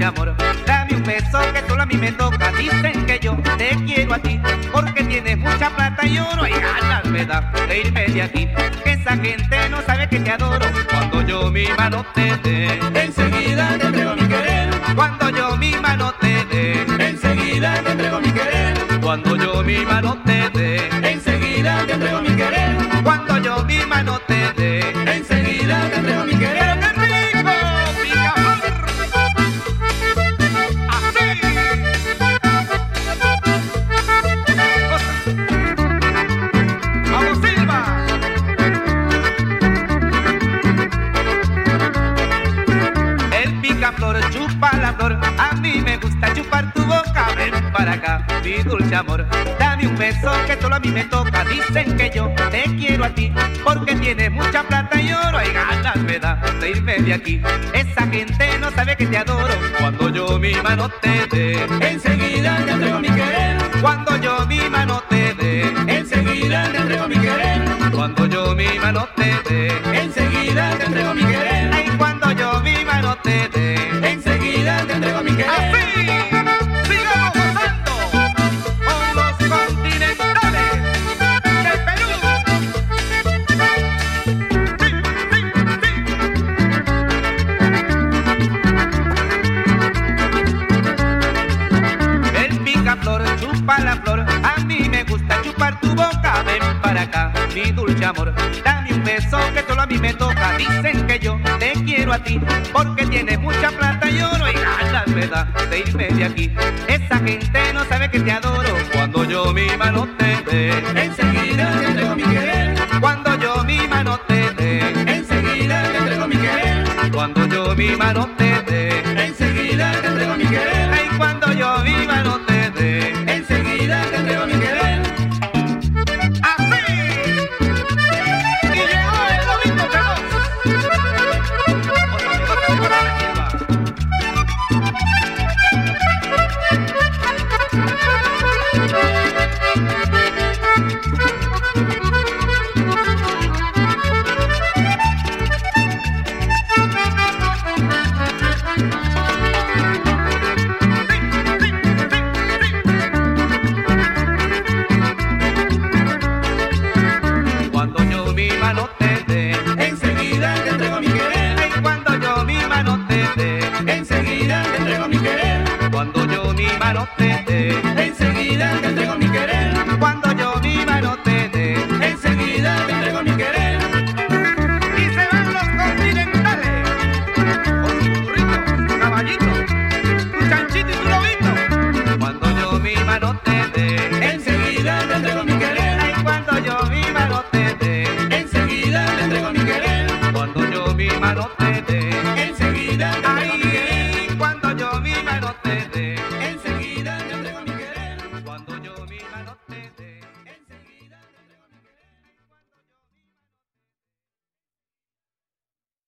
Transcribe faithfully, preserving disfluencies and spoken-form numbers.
amor. Dame un beso que solo a mí me toca. Dicen que yo te quiero a ti porque tienes mucha plata y oro y ganas me da de irme de aquí. Que esa gente no sabe que te adoro cuando yo mi mano te dé. Enseguida te entrego mi querer. Cuando yo mi mano te dé. Enseguida te entrego mi querer. Cuando yo mi mano te dé. Enseguida te entrego mi querer. Cuando yo mi mano te dé. Enseguida te entrego mi querer. ¡Pero qué rico! ¡Picaflor! ¡Así! ¡Vamos, Silva! El picaflor chupa la flor. A mí me gusta chupar tu boca. Ven para acá, mi dulce amor. Dame un beso que solo a mí me toca. Dicen que yo te quiero a ti porque tienes mucha plata y oro y ganas me da de irme de aquí. Esa gente no sabe que te adoro cuando yo mi mano te dé. Enseguida te entrego mi querer. Cuando yo mi mano te dé. Enseguida te entrego mi querer. Cuando yo mi mano te dé. Enseguida te entrego mi querer. Ay, cuando yo mi mano te dé. Enseguida te entrego mi querer. ¡Así! ¡Sigamos gozando con los continentales del Perú! ¡Sí, sí, sí! El picaflor chupa la flor. A mí me gusta chupar tu boca. Ven para acá, mi dulce amor. Dame un beso que solo a mí me toca. Dicen que yo te quiero a ti porque tienes mucha plata y oro y ganas me da de irme de aquí. Esa gente no sabe que te adoro cuando yo mi mano te dé. Enseguida te entrego mi querer. Cuando yo mi mano te dé. Enseguida te entrego mi querer. Cuando yo mi mano te dé. Enseguida te entrego mi querer. Ay, cuando yo mi mano te dé. Enseguida te entrego mi querer. ¡Así! Y llegó el Lobito Feroz. Otro bigote de Coral Silva. Cuando yo mi mano te dé. Enseguida te entrego mi querer. Ay, cuando yo mi mano te dé. Enseguida te entrego mi querer. Cuando yo mi mano te